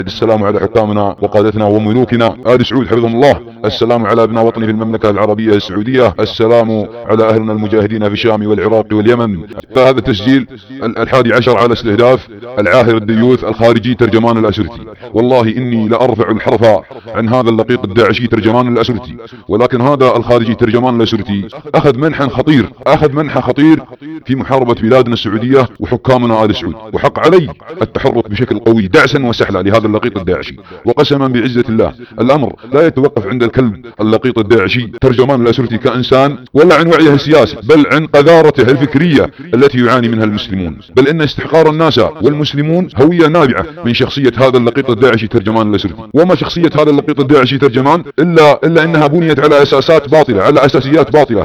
السلام على حكامنا وقادتنا وملوكنا آل سعود حفظهم الله. السلام على ابناء وطني في المملكة العربية السعودية. السلام على أهلنا المجاهدين في الشام والعراق واليمن. فهذا التسجيل 11 على استهداف العاهر الديوث الخارجي ترجمان الأسرتي. والله إني لأرفع الحرف عن هذا اللقيط الداعشي ترجمان الأسرتي، ولكن هذا الخارجي ترجمان الأسرتي أخذ منحا خطير في محاربة بلادنا السعودية وحكامنا آل سعود، وحق علي التحرك بشكل قوي دعسا وسحلا لهذا اللقيط الداعشي. وقسما بعزة الله الأمر لا يتوقف عند الكلب اللقيط الداعشي ترجمان الأسرتي كإنسان ولا عن وعيه السياسي، بل عن قذارته الفكرية التي يعاني منها المسلمون، بل إن استحقار الناس والمسلمون هوية نابعة من شخصية هذا اللقيط الداعشي ترجمان الأسرتي. وما شخصية هذا اللقيط الداعشي ترجمان إلا إنها بنيت على أساسات باطلة، على أساسيات باطلة،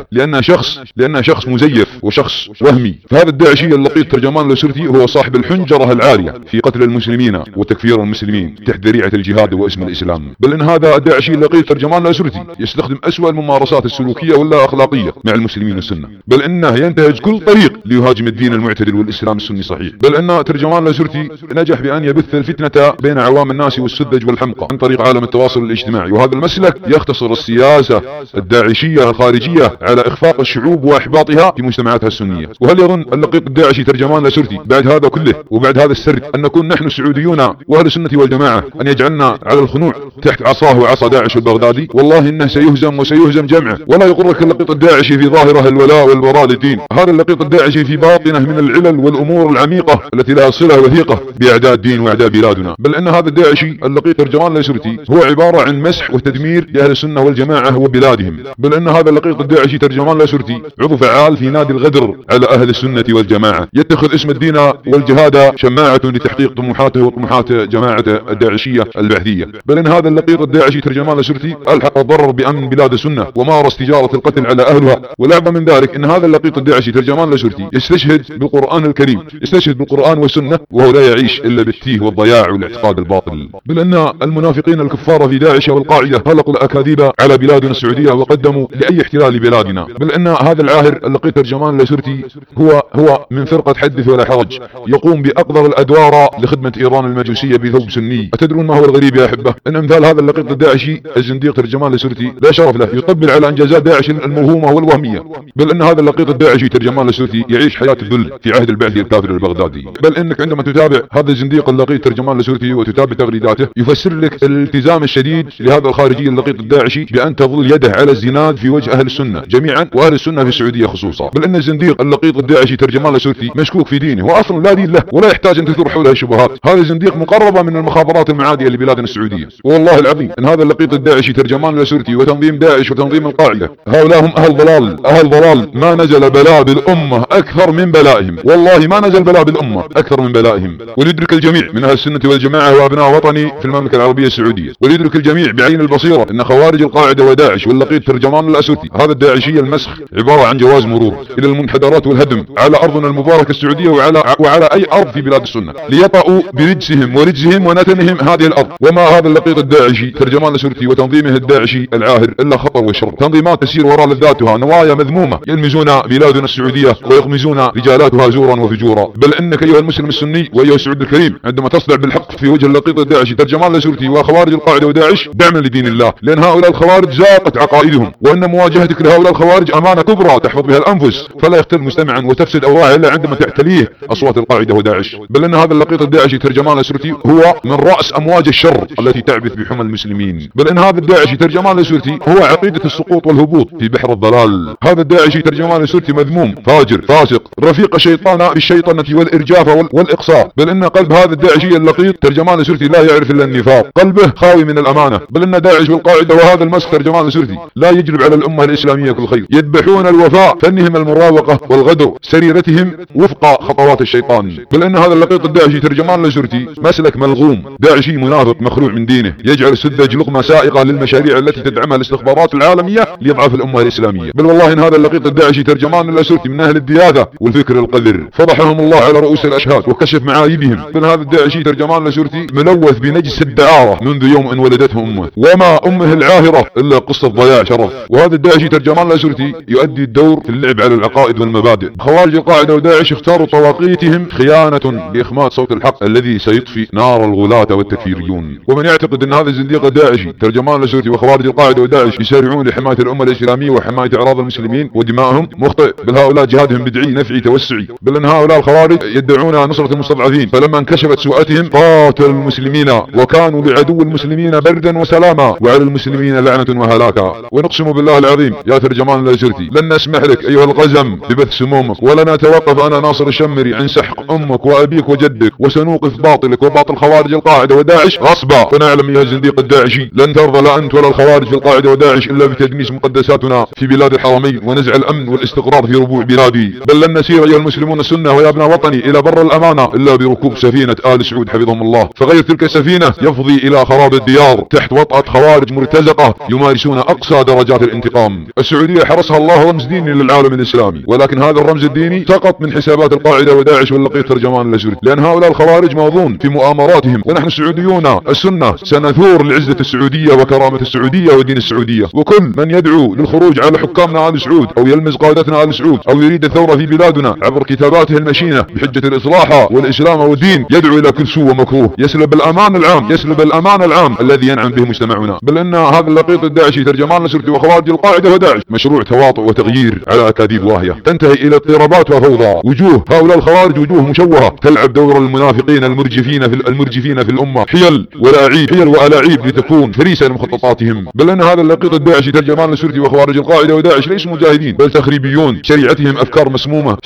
لأنها شخص مزيف وشخص وهمي. فهذا الداعشي اللقيط ترجمان الأسرتي هو صاحب الحنجرة العالية في قتل المسلمين وتكفير المسلمين تحت ذريعة الجهاد واسم الإسلام. بل إن هذا الداعشي اللقيط ترجمان الأسرتي يستخدم أسوأ الممارسات السلوكية واللا أخلاقية مع المسلمين والسنة، بل إنه ينتهج كل طريق ليهاجم الدين المعتدل والإسلام السني صحيح. بل إن ترجمان الأسرتي نجح بأن يبث الفتنة بين عوام الناس والسذج والحمقى عن طريق عالم التواصل الاجتماعي، وهذا المسلك يختصر السياسة الداعشية الخارجية على إخفاق الشعوب وإحباطها في مجتمعاتها السنية. وهل يظن اللقيط الداعشي ترجمان الأسرتي بعد هذا كله وبعد هذا السرد أن نكون نحن السعوديون وأهل السنة والجماعة أن يجعلنا على الخنوع تحت عصاه وعصا داعش البغدادي؟ والله إنه سيهزم جمعه. ولا يغرك اللقيط الداعشي في ظاهره الولاء والبراء للدين، هذا اللقيط الداعشي في باطنه من العلل والأمور العميقة التي لها صلة وثيقة بأعداء الدين وأعداء بلادنا. بل إن هذا الداعشي اللقيط ترجمان الأسرتي هو عبارة عن مسح وتدمير لأهل السنة والجماعة وبلادهم. بل إن هذا اللقيط الداعشي ترجمان الأسرتي عضو فعال في نادي الغدر على أهل السنة والجماعة، يتخذ اسم الدين والجهاد شماعة لتحقيق طموحاته وطموحات جماعة الداعشية البعثية. بل إن هذا اللقيط الداعشي ترجمان الأسرتي ألحق الضرر بأمن بلاد السنة ومارس تجارة القتل على أهلها. والأعظم من ذلك إن هذا اللقيط الداعشي ترجمان الأسرتي يستشهد بالقرآن الكريم، يستشهد بالقرآن والسنة، وهو لا يعيش إلا بالتيه والضياع والاعتقاد الباطل. بل إن المنافقين الكفار في داعش والقاعدة خلقوا الأكاذيب على بلادنا السعودية وقدموا لأي احتلال لبلادنا. بل إن هذا العاهر اللقيط ترجمان الأسرتي هو من فرقة حدث ولا حرج، يقوم بأقدر الأدوار لخدمة إيران المجوسية بثوب سني. أتدرون ما هو الغريب يا أحبة؟ إن أمثال هذا اللقيط الداعشي الزنديق ترجمان الأسرتي لا شرف له، يطبل على إنجازات داعش الموهومة والوهمية. بل إن هذا اللقيط الداعشي ترجمان الأسرتي يعيش حياة الذل في عهد البعثي الكافر البغدادي. بل إنك عندما تتابع هذا الزنديق اللقيط ترجمان الأسرتي وتتابع تغريداته يفسر لك الالتزام الشديد لهذا الخارجي اللقيط الداعشي بأن تظل يده على الزناد في وجه أهل السنة جميعا وأهل السنة في السعودية خصوصا. بل إن الزنديق اللقيط الداعشي ترجمان الأسرتي مشكوك في دينه وأصلا لا دين له ولا يحتاج أن تثور حوله الشبهات. هذا الزنديق مقربة من المخابرات المعادية لبلادنا السعودية. والله العظيم إن هذا اللقيط الداعشي ترجمان الأسرتي وتنظيم داعش وتنظيم القاعدة هؤلاء هم أهل ضلال ما نزل بلاء بالأمة أكثر من بلائهم. والله ما نزل بلاء بالأمة أكثر من بلائهم. وليدرك الجميع من أهل السنة والجماعة وأبناء وطني في المملكة العربية السعودية، وليدرك الجميع بعين البصيرة أن خوارج القاعدة وداعش واللقيط ترجمان الأسرتي هذا الداعشي المسخ عبارة عن جواز مرور إلى المنحدرات والهدم على أرضنا المباركة السعودية وعلى أي أرض في بلاد السنة ليطأوا برجسهم ورجزهم ونتنهم هذه الأرض. وما هذا اللقيط الداعشي ترجمان الأسرتي وتنظيمه الداعشي العاهر إلا خطر وشر، تنظيمات تسير وراء لذاتها، نوايا مذمومة يلمزون بلادنا السعودية ويغمزون رجالاتها زورا وفجورا. بل إنك أيها المسلم السني وأيها السعود الكريم عندما تصدع بالحق في وجه اللقيط الداعشي ترجمان الأسرتي وخوارج القاعدة وداعش دعما لدين الله، لأن هؤلاء الخوارج زاقت عقائدهم، وأن مواجهتك لهؤلاء الخوارج أمانة كبرى تحفظ بها الأنفس، فلا يختل مستمعا وتفسد أوراعه إلا عندما تعتليه أصوات القاعدة وداعش. بل إن هذا اللقيط الداعشي ترجمان الأسرتي هو من رأس أمواج الشر التي تعبث بحمى المسلمين. بل إن هذا الداعشي ترجمان الأسرتي هو عقيدة السقوط والهبوط في بحر الضلال. هذا الداعشي ترجمان الأسرتي مذموم فاجر فاسق رفيق الشيطان بالشيطنة والإرجاف والإقصاء. بل إن قلب هذا الداعشي اللقيط ترجمان الأسرتي لا يعرف إلا النفاق، قلبه خاوي من الأمانة. بل إن داعش والقاعدة وهذا المسخ ترجمان الأسرتي لا يجلب على الأمة الإسلامية كل خير، يذبحون الوفاء، فنهم المراوغة والغدر، سريرتهم وفق خطوات الشيطان. بل إن هذا اللقيط الداعشي ترجمان الأسرتي مسلك ملغوم داعشي منافق مخلوع من دينه، يجعل السذج لقمة سائقة للمشاريع التي تدعمها الاستخبارات العالمية ليضعف الأمة الإسلامية. بل والله إن هذا اللقيط الداعشي ترجمان الأسرتي من أهل الدياثة والفكر القذر، فضحهم الله على رؤوس الأشهاد وكشف معايبهم. بل هذا الداعشي ترجمان الأسرتي ملوث بنجس الدعارة منذ يوم أن ولدته أمه، وما أمه العاهرة إلا قصة ضياع شرف. وهذا الداعشي ترجمان الأسرتي يؤدي الدور في اللعب على العقائد والمبادئ. خوارج القاعدة وداعش اختاروا طواقيتهم خيانة لإخماد صوت الحق الذي سيطفي نار الغلو الغلاة والتكفيريون. ومن يعتقد ان هذا الزنديق الداعشي ترجمان الأسورتي وخوارج القاعدة وداعش يسارعون لحماية الأمة الإسلامية وحماية أعراض المسلمين ودمائهم مخطئ، بل هؤلاء جهادهم بدعي نفعي توسعي، بل ان هؤلاء الخوارج يدعون نصرة المستضعفين، فلما انكشفت سوءتهم قاتلوا المسلمين وكانوا لعدو المسلمين بردا وسلاما وعلى المسلمين لعنة وهلاكا. ونقسم بالله العظيم يا ترجمان الأسورتي لن نسمح لك أيها القزم ببث سمومك، ولن أتوقف أنا ناصر الشمري عن سحق أمك وأبيك وجدك، وسنوقف باطلك وباطل خوارج القاعدة وداعش غصبا. فنعلم يا الزنديق الداعشي لن ترضى لا أنت ولا الخوارج في القاعدة وداعش إلا بتدنيس مقدساتنا في بلاد الحرمين ونزع الأمن والاستقرار في ربوع بلادي. بل لن نسير أيها المسلمون السنة ويا ابن وطني إلى بر الأمانة إلا بركوب سفينة آل سعود حفظهم الله، فغير تلك السفينة يفضي إلى خراب الديار تحت وطأة خوارج مرتزقة يمارسون أقصى درجات الانتقام. السعودية حرسها الله رمز ديني للعالم الإسلامي، ولكن هذا الرمز الديني سقط من حسابات القاعدة وداعش واللقيط ترجمان الأسوري، لأن هؤلاء الخوارج موضون في مؤامراتهم، ونحن السعوديون السنة سنثور لعزة السعودية وكرامة السعودية ودين السعودية. وكل من يدعو للخروج على حكامنا آل سعود أو يلمز قادتنا آل سعود أو يريد الثورة في بلادنا عبر كتاباته المشينة بحجة الإصلاح والإسلام والدين يدعو إلى كل سوء ومكروه، يسلب الأمان العام الذي ينعم به مجتمعنا. بل إن هذا اللقيط الداعشي ترجمان الأسوري وخوارج القاعدة وداعش مشروع تواطؤ وتغيير على أكاذيب واهية تنتهي إلى اضطرابات وفوضى. وجوه هؤلاء الخوارج وجوه مشوهة تلعب دور المنافقين المرجفين في الأمة، حيل وألاعيب لتكون فريسة لمخططاتهم. بل أن هذا اللقيط الداعشي ترجمان الأسوري وخوارج القاعدة وداعش ليسوا مجاهدين بل تخريبيون، شريعتهم أفكار مسمومة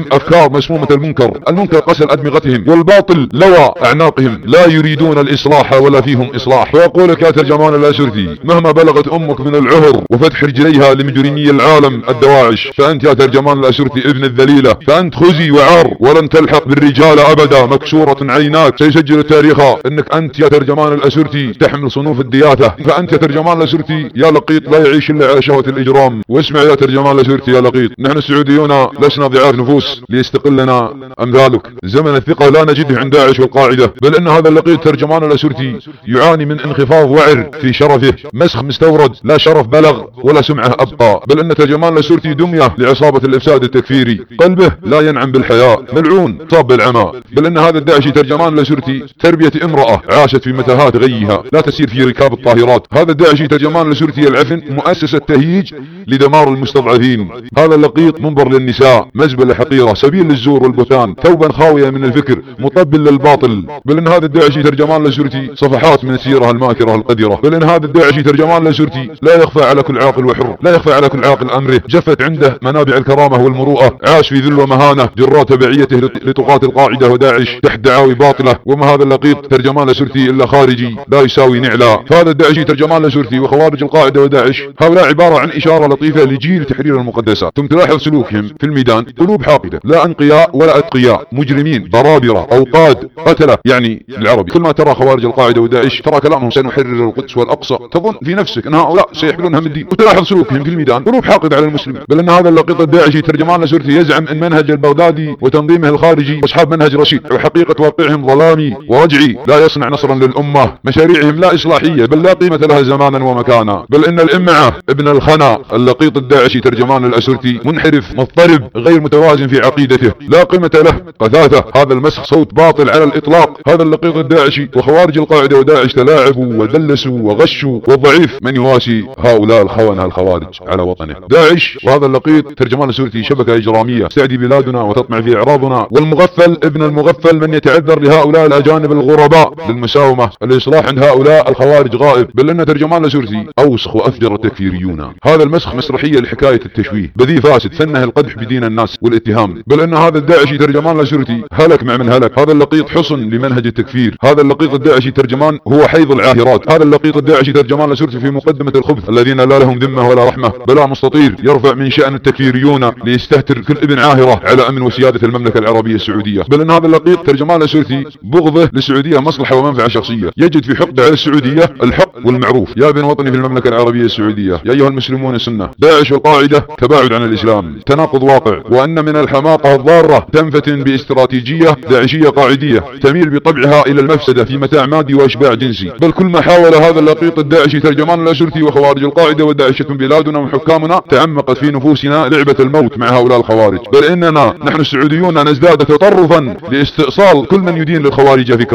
المنكر قسل أدمغتهم والباطل لوى أعناقهم، لا يريدون الإصلاح ولا فيهم إصلاح. فيقول لك يا ترجمان الأسوري مهما بلغت أمك من العهر وفتح رجليها لمجرمي العالم الدواعش، فأنت يا ترجمان الأسوري ابن الذليلة، فأنت خزي وعار ولن تلحق بالرجال أبدا، مكسورة عيناك، سيسجل التاريخ أنك أنت يا ترجمان الأسوري تحمل صنوف الدياثة. فأنت يا ترجمان الأسوري يا لقيط لا يعيش إلا على شهوة الإجرام. واسمع يا ترجمان الأسوري يا لقيط، نحن السعوديون لسنا ضعاف نفوس ليستقلنا أمثالك. زمن الثقة لا نجده عند داعش والقاعدة، بل أن هذا اللقيط ترجمان الأسوري يعاني من انخفاض وعر في شرفه، مسخ مستورد، لا شرف بلغ ولا سمعة أبقى. بل أن ترجمان الأسوري دمية لعصابة الإفساد التكفيري، قلبه لا ينعم بالحياء، ملعون صاب بالعمى. بل أن هذا الداعشي ترجمان الأسوري تربية امرأة عاشت في متاهات غيها لا تسير في ركاب الطاهرات. هذا الداعشي ترجمان الأسوري العفن مؤسسة تهييج لدمار المستضعفين. هذا اللقيط منبر للنساء، مزبلة حقيرة، سبيل للزور والبهتان، ثوبا خاوية من الفكر، مطبل للباطل. بل ان هذا الداعشي ترجمان الأسوري صفحات من السيرة الماكرة القذرة. بل ان هذا الداعشي ترجمان الأسوري لا يخفى على كل عاقل وحر، لا يخفى على كل عاقل امره، جفت عنده منابع الكرامة والمروءة، عاش في ذل ومهانة جراء تبعيته لطغاة القاعدة وداعش تحت دعاوي باطلة. وما هذا اللقيط ترجمان الأسوري الا خارجي لا يساوي نعلا. فهذا الداعشي ترجمان الأسوري وخوارج القاعدة وداعش هؤلاء عبارة عن إشارة لطيفة لجيل تحرير المقدسات. ثم تلاحظ سلوكهم في الميدان قلوب حاقدة، لا أنقياء ولا أتقياء، مجرمين برابرة أوقاد قتلة يعني بالعربي. كل ما ترى خوارج القاعدة وداعش ترى كلامهم سنحرر القدس والأقصى، تظن في نفسك أن هؤلاء سيحملون هم الدين. وتلاحظ سلوكهم في الميدان قلوب حاقدة على المسلمين. بل أن هذا اللقيط الداعشي ترجمان الأسوري يزعم أن منهج البغدادي وتنظيمه الخارجي أصحاب منهج رشيد، وحقيقة واقعهم ظلامي ورجعي لا يصنع نصرا للأمة. مشاريعهم لا إصلاحية بل لا قيمة لها زمانا ومكانا. بل إن الإمعة ابن الخنا اللقيط الداعشي ترجمان الأسوري منحرف مضطرب غير متوازن في عقيدته، لا قيمة له، قذاته. هذا المسخ صوت باطل على الإطلاق. هذا اللقيط الداعشي وخوارج القاعدة وداعش تلاعبوا ودلسوا وغشوا، والضعيف من يواسي هؤلاء الخونة الخوارج على وطنه. داعش وهذا اللقيط ترجمان الأسوري شبكة إجرامية تستعدي بلادنا وتطمع في إعراضنا. والمغفل ابن المغفل من يتعذر لهؤلاء الأجانب الغرباء للمساومة. الإصلاح عند هؤلاء الخوارج غائب. بل أن ترجمان الأسوري أوسخ وأفجر التكفيريون. هذا المسخ مسرحية لحكاية التشويه، بذيء فاسد فنه القدح بدين الناس والاتهام. بل أن هذا الداعشي ترجمان الأسوري هلك مع من هلك. هذا اللقيط حصن لمنهج التكفير. هذا اللقيط الداعشي ترجمان هو حيض العاهرات. هذا اللقيط الداعشي ترجمان الأسوري في مقدمة الخبث الذين لا لهم ذمة ولا رحمة، بلاء مستطير يرفع من شأن التكفيريون ليستهتر كل ابن عاهرة على أمن وسيادة المملكة العربية السعودية. بل أن هذا اللقيط ترجمان الأسوري بغضه للسعودية مصلحة ومنفعة شخصية، يجد في حقده على السعودية الحق والمعروف. يا ابن وطني في المملكة العربية السعودية، يا أيها المسلمون السنة، داعش والقاعدة تباعد عن الإسلام، تناقض واقع، وأن من الحماقة الضارة تنفتن باستراتيجية داعشية قاعدية تميل بطبعها إلى المفسدة في متاع مادي وإشباع جنسي. بل كل ما حاول هذا اللقيط الداعشي ترجمان الأسوري وخوارج القاعدة وداعشة بلادنا وحكامنا تعمقت في نفوسنا لعبة الموت مع هؤلاء الخوارج. بل إننا نحن السعوديون نزداد تطرفا لاستئصال كل من يدين للخوارج فكرة.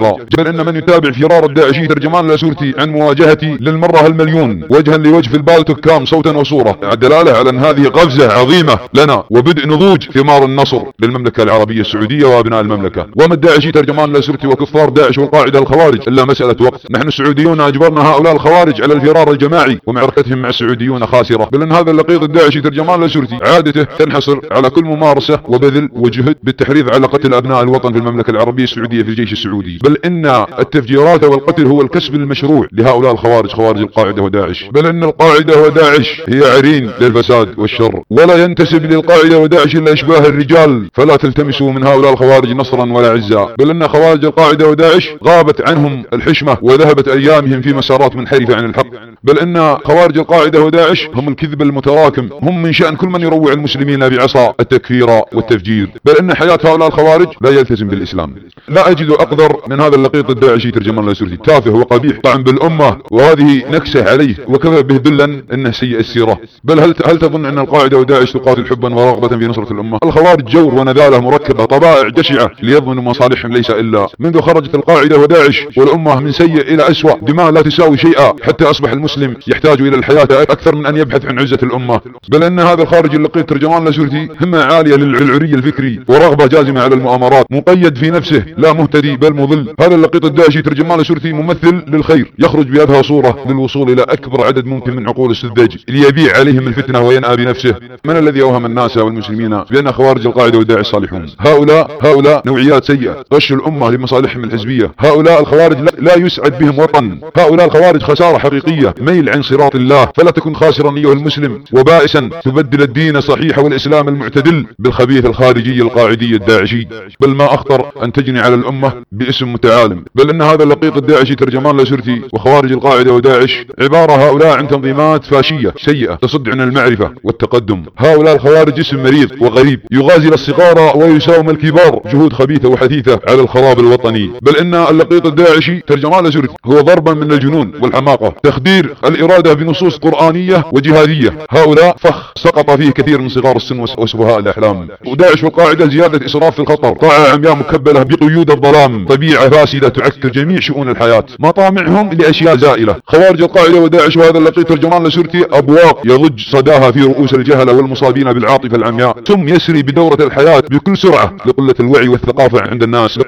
الفرار، بل ان من يتابع فرار الداعشي ترجمان لاسورتي عن مواجهتي للمرة المليون وجها لوجه في البالتوك صوتا وصورة، دلالة على ان هذه قفزة عظيمة لنا وبدء نضوج ثمار النصر للمملكة العربية السعودية وابناء المملكة. وما الداعشي ترجمان لاسورتي وكفار داعش والقاعدة الخوارج الا مسألة وقت. نحن السعوديون اجبرنا هؤلاء الخوارج على الفرار الجماعي ومعركتهم مع السعوديون خاسرة، بل ان هذا اللقيط الداعشي ترجمان لاسورتي عادته تنحصر على كل ممارسة وبذل وجهد بالتحريض على قتل ابناء الوطن في المملكة العربية السعودية في الجيش السعودي، بل ان التفجيرات والقتل هو الكسب المشروع لهؤلاء الخوارج خوارج القاعدة وداعش، بل ان القاعدة وداعش هي عرين للفساد والشر، ولا ينتسب للقاعدة وداعش الا اشباه الرجال، فلا تلتمسوا من هؤلاء الخوارج نصرا ولا عزا، بل ان خوارج القاعدة وداعش غابت عنهم الحشمة وذهبت ايامهم في مسارات منحرفة عن الحق، بل ان خوارج القاعدة وداعش هم الكذب المتراكم، هم من شأن كل من يروع المسلمين بعصا التكفير والتفجير، بل ان حياة هؤلاء الخوارج لا يلتزم بالاسلام. لا اجد اقدر من هذا اللقيط الداعشي ترجمان لاسورتي، تافه وقبيح طعن بالامة، وهذه نكسة عليه وكفى به دلا انه سيء السيرة. بل هل تظن ان القاعدة وداعش تقاتل حبا ورغبة في نصرة الامة؟ الخوارج جور ونذالة مركبة طبائع جشعة ليضمنوا مصالحهم، ليس الا منذ خرجت القاعدة وداعش والامة من سيء الى اسوأ، دماء لا تساوي شيئا، حتى اصبح المسلم يحتاج الى الحياة اكثر من ان يبحث عن عزة الامة. بل ان هذا الخارج اللقيط ترجمان لاسورتي همة عالية للعري الفكري ورغبة جازمة على المؤامرات، مقيد في نفسه لا مهتدي بل مضل. هذا اللقيط الداعشي ترجمان لاسورتي ممثل للخير، يخرج بأبهى صورة للوصول الى اكبر عدد ممكن من عقول السذاج ليبيع عليهم الفتنة وينأى بنفسه. من الذي اوهم الناس والمسلمين بان خوارج القاعدة والداعش صالحون؟ هؤلاء نوعيات سيئة غشوا الامة لمصالحهم الحزبية. هؤلاء الخوارج لا يسعد بهم وطن، هؤلاء الخوارج خسارة حقيقية، ميل عن صراط الله، فلا تكن خاسرا ايها المسلم وبائسا تبدل الدين الصحيح والاسلام المعتدل بالخبيث الخارجي القاعدي الداعشي. بل ما اخطر ان تجني على الامة باسم متعالم. بل ان هذا اللقيط الداعشي ترجمان لاسورتي وخوارج القاعدة وداعش عبارة هؤلاء عن تنظيمات فاشية سيئة تصد عن المعرفة والتقدم. هؤلاء الخوارج اسم مريض وغريب يغازل الصغار ويساوم الكبار، جهود خبيثة وحثيثة على الخراب الوطني. بل ان اللقيط الداعشي ترجمان لاسورتي هو ضربا من الجنون والحماقة، تخدير الإرادة بنصوص قرآنية وجهادية. هؤلاء فخ سقط فيه كثير من صغار السن وسفهاء الأحلام. وداعش والقاعدة زيادة إسراف في الخطر، طاعة عمياء مكبلة بقيود الظلام، طبيعة فاسدة تعكر جميع شؤون الحياة، مطامعهم لأشياء زائلة. خوارج القاعدة وداعش وهذا اللقيط ترجمان لاسورتي أبواق يضج صداها في رؤوس الجهلة والمصابين بالعاطفة العمياء، ثم يسري بدورة الحياة بكل سرعة لقلة الوعي والثقافة عند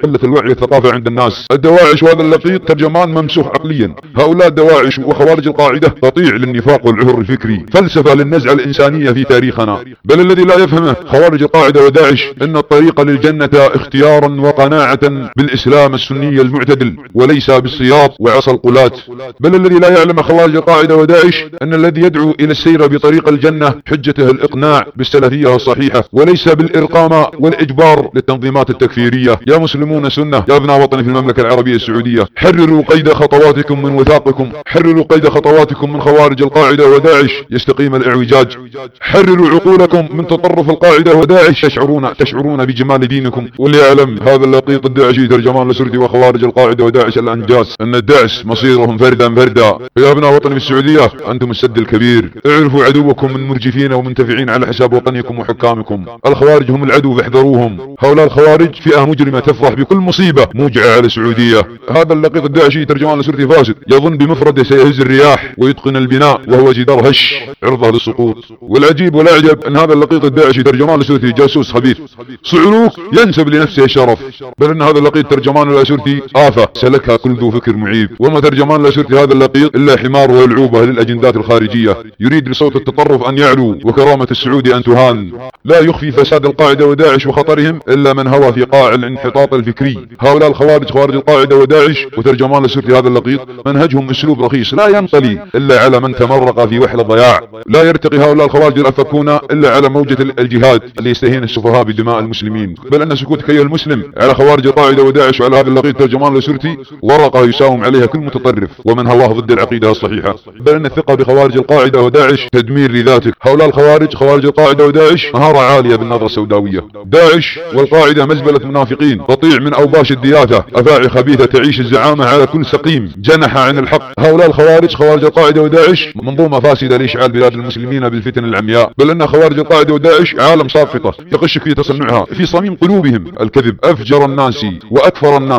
الناس. الدواعش وهذا اللقيط ترجمان ممسوح عقليا. هؤلاء الدواعش وخوارج القاعدة تطيع للنفاق والعهر الفكري، فلسفة للنزعة الإنسانية في تاريخنا. بل الذي لا يفهمه خوارج القاعدة وداعش ان الطريق للجنة اختيارا وقناعة بالإسلام السني المعتدل وليس بالسياط وعصا القلاة. بل الذي لا يعلم خوارج القاعدة وداعش ان الذي يدعو الى السير بطريق الجنة حجته الاقناع بالسلفية الصحيحة وليس بالارقام والاجبار للتنظيمات التكفيرية. يا مسلمون سنة، يا ابناء وطني في المملكة العربية السعودية، حرروا قيد خطواتكم من وثاقكم، حرروا قيد خطواتكم من خوارج القاعدة وداعش يستقيم الاعوجاج، حرروا عقولكم من تطرف القاعدة وداعش تشعرون بجمال دينكم. وليعلم هذا اللقيط الداعشي ترجمان لاسورتي وخوارج القاعدة وداعش الانجاس ان الدعس مصيرهم فردا. يا ابناء وطني في السعودية، انتم السد الكبير، اعرفوا عدوكم من مرجفين ومنتفعين على حساب وطنكم وحكامكم. الخوارج هم العدو فاحذروهم. هؤلاء الخوارج فئة مجرمة تفرح بكل مصيبة موجعة على السعودية. هذا اللقيط الداعشي ترجمان لاسورتي فاسد، يظن بمفرده سيهز الرياح ويتقن البناء وهو جدار هش عرضه للسقوط. والعجيب والاعجب ان هذا اللقيط الداعشي ترجمان لاسورتي جاسوس خبيث، صعلوك ينسب لنفسه الشرف. بل ان هذا اللقيط ترجمان لاسورتي آفة سلكها كل ذو فكر معيب. وما ترجمان لاسورتي هذا اللقيط الا حمار والعوبة للاجندات الخارجية، يريد بصوت التطرف ان يعلو وكرامة السعودي ان تهان. لا يخفي فساد القاعدة وداعش وخطرهم الا من هوى في قاع الانحطاط الفكري. هؤلاء الخوارج خوارج القاعدة وداعش وترجمان لاسورتي هذا اللقيط منهجهم اسلوب رخيص لا ينطلي الا على من تمرق في وحل الضياع. لا يرتقي هؤلاء الخوارج الافكون الا على موجة الجهاد اللي يستهين السفهاء بدماء المسلمين. بل ان سكوتك ايها المسلم على خوارج القاعدة وداعش وعلى هذا اللقيط ترجمان لاسورتي ورقة يساوم عليها كل متطرف ومن هواه ضد العقيدة الصحيحة. بل ان الثقة بخوارج القاعدة وداعش تدمير لذاتك. هؤلاء الخوارج خوارج القاعدة وداعش مهارة عالية بالنظرة السوداوية. داعش والقاعدة مزبلة منافقين تطيع من اوباش الدياثة، افاعي خبيثة تعيش الزعامة على كل سقيم جنح عن الحق. هؤلاء الخوارج خوارج القاعدة وداعش منظومة فاسدة لإشعال بلاد المسلمين بالفتن العمياء. بل ان خوارج القاعدة وداعش عالم ساقطة يغشك في تصنعها، في صميم قلوبهم الكذب. افجر الناس واكفر الناس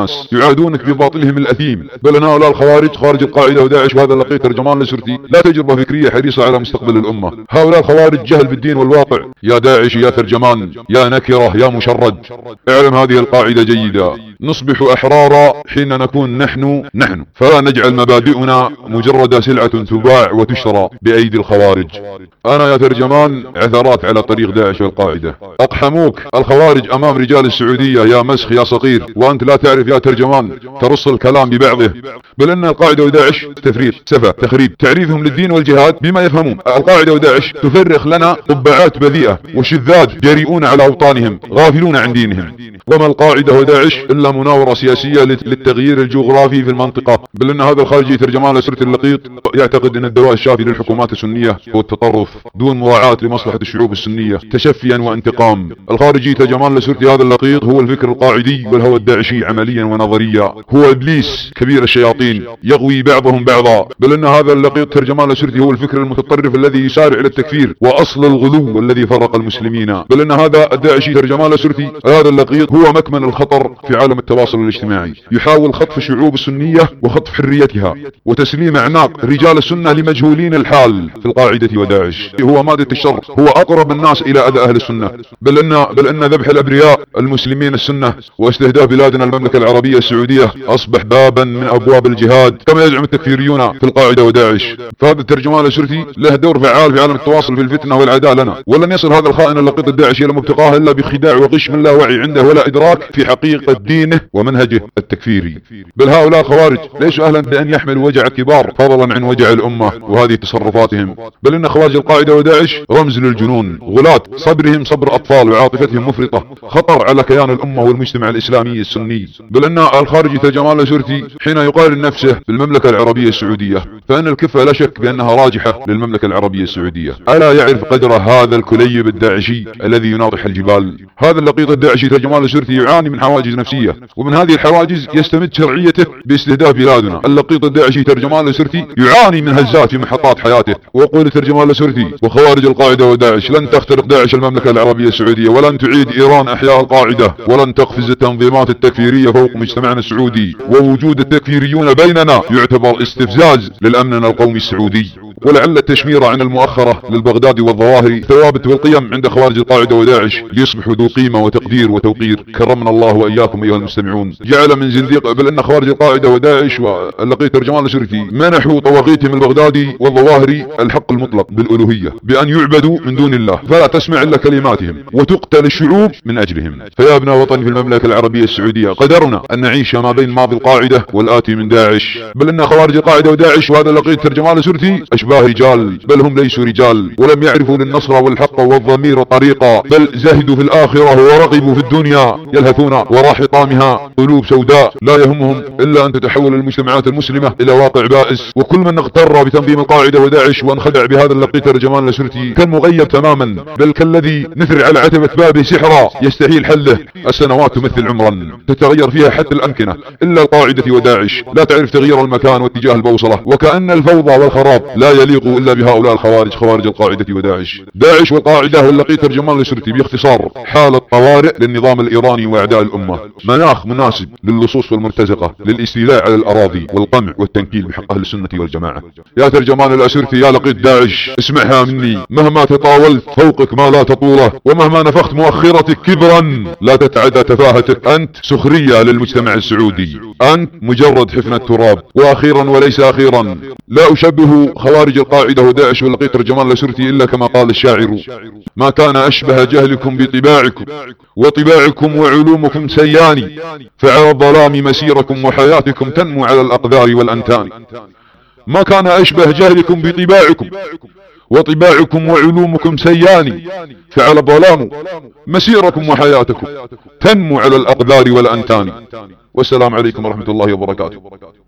الناس يعادونك بباطلهم الأثيم. بل أن هؤلاء الخوارج خارج القاعدة وداعش، وهذا لقيت ترجمان الأسرتي لا تجربة فكرية حريصة على مستقبل الأمة. هؤلاء الخوارج جهل بالدين والواقع. يا داعش يا ترجمان يا نكرة يا مشرد، اعلم هذه القاعدة جيدا: نصبح أحرارا حين نكون نحن، فلا نجعل مبادئنا مجرد سلعة تباع وتشترى بأيدي الخوارج. أنا يا ترجمان عثرات على طريق داعش والقاعدة. أقحموك الخوارج أمام رجال السعودية يا مسخ يا صغير، وأنت لا تعرف يا ترجمان ترص الكلام ببعضه. بل أن القاعدة وداعش تفريط سفة تخريب، تعريفهم للدين والجهاد بما يفهمون. القاعدة وداعش تفرخ لنا قبعات بذيئة وشذاذ جريئون على أوطانهم غافلون عن دينهم. وما القاعدة وداعش إلا مناورة سياسية للتغيير الجغرافي في المنطقة. بل أن هذا الخارجي ترجمان الأسرتي اللقيط يعتقد أن الدواء الشافي للحكومات السنية هو التطرف دون مراعاة لمصلحة الشعوب السنية، تشفيا وانتقام. الخارجي ترجمان الأسرتي هذا اللقيط هو الفكر القاعدي والهوى الداعشي عمليا ونظريا، هو إبليس كبير الشياطين يغوي بعضهم بعضا. بل أن هذا اللقيط ترجمان الأسرتي هو الفكر المتطرف الذي يسارع إلى التكفير وأصل الغلو الذي فرق المسلمين. بل أن هذا الداعشي ترجمان الأسرتي هذا اللقيط هو مكمن الخطر في عالم التواصل الاجتماعي، يحاول خطف الشعوب السنية وخطف حريتها وتسليم أعناق رجال السنة لمجهولين الحال في القاعدة وداعش. هو مادة الشر، هو أقرب الناس إلى أذى أهل السنة. بل أن ذبح الأبرياء المسلمين السنة واستهداف بلادنا المملكة العربية السعودية أصبح بابا من أبواب الجهاد كما يزعم التكفيريون في القاعدة وداعش. فهذا الترجمان الأسرتي له دور فعال في عالم التواصل في الفتنة والعداء لنا، ولن يصل هذا الخائن اللقيط الداعشي إلى مبتغاه إلا بخداع وغش من لا وعي عنده ولا إدراك في حقيقة دينه ومنهجه التكفيري. بل هؤلاء الخوارج ليسوا أهلا بأن يحملوا وجع الكبار فضلا عن وجع الأمة وهذه تصرفاتهم. بل إن خوارج القاعدة وداعش رمز للجنون، غلاة صبرهم صبر أطفال وعاطفتهم مفرطة، خطر على كيان الأمة والمجتمع الإسلامي السني. بل إن الخارجي ترجمان الأسرتي حين يقارن نفسه بالمملكة العربية السعودية فإن الكفة لا شك بأنها راجحة للمملكة العربية السعودية. ألا يعرف قدر هذا الكليب الداعشي الذي يناطح الجبال؟ هذا اللقيط الداعشي ترجمان الأسرتي يعاني من حواجز نفسية، ومن هذه الحواجز يستمد شرعيته باستهداف بلادنا. اللقيط الداعشي ترجمان الأسرتي يعاني من هزات في محطات حياته. وقول ترجمان الأسرتي وخوارج القاعدة وداعش: لن تخترق داعش المملكة العربية السعودية، ولن تعيد إيران أحياء القاعدة، ولن تقفز التنظيمات التكفيرية فوق مجتمعنا السعودي. ووجود التكفيريون بيننا يعتبر استفزاز للأمن القومي السعودي. ولعل التشمير عن المؤخرة للبغدادي والظواهري ثوابت والقيم عند خوارج القاعدة وداعش ليصبحوا ذو قيمة وتقدير وتوقير. كرمنا الله وإياكم أيها المستمعون. جعل من زنديق. بل أن خوارج القاعدة وداعش واللقيط ترجمان الأسرتي منحوا طواغيتهم البغدادي والظواهري الحق المطلق بالألوهية بأن يعبدوا من دون الله، فلا تسمع إلا كلماتهم وتقتل الشعوب من أجلهم. فيا ابن وطني في المملكة العربية السعودية، قدرنا أن نعيش ما بين ماضي القاعدة والآتي من داعش. بل أن خوارج القاعدة وداعش وهذا اللقيط ترجمان الأسرتي أشباه رجال، بل هم ليسوا رجال، ولم يعرفوا للنصر والحق والضمير طريقا، بل زهدوا في الآخرة ورغبوا في الدنيا، يلهثون وراء حطامها قلوب سوداء لا يهمهم إلا أن تتحول المجتمعات المسلمة إلى واقع بائس. وكل من اغتر بتنظيم القاعدة وداعش وانخدع بهذا اللقيط ترجمان الأسرتي كان مغيب تماما، بل كالذي نثر على عتبة بابه سحرا يستحيل حله. السنوات تمثل عمرا تتغير فيها حتى الأمكنة، إلا القاعدة وداعش لا تعرف تغيير المكان واتجاه البوصلة، وكأن الفوضى والخراب لا يليق إلا بهؤلاء الخوارج خوارج القاعدة وداعش. داعش والقاعدة واللقيط ترجمان الأسرتي باختصار حالة طوارئ للنظام الإيراني وأعداء الأمة، مناخ مناسب للصوص والمرتزقة للاستيلاء على الأراضي والقمع والتنكيل بحق أهل السنة والجماعة. يا ترجمان الأسرتي يا لقيط داعش اسمعها مني: مهما تطاولت فوقك ما لا تطوله، ومهما نفخت مؤخرتك كبرا لا تتعدى تفاهتك. أنت سخرية للمجتمع السعودي، أنت مجرد حفنة تراب. وأخيرا وليس أخيرا، لا أشبه خوارج القاعدة وداعش واللقيط ترجمان الأسرتي إلا كما قال الشاعر: ما كان أشبه جهلكم بطباعكم وطباعكم وعلومكم سياني، فعلى الظلام مسيركم وحياتكم تنمو على الأقذار والأنتان. ما كان أشبه جهلكم بطباعكم وطباعكم وعلومكم سياني، فعلى الظلام مسيركم وحياتكم تنمو على الأقذار والأنتان. والسلام عليكم ورحمة الله وبركاته.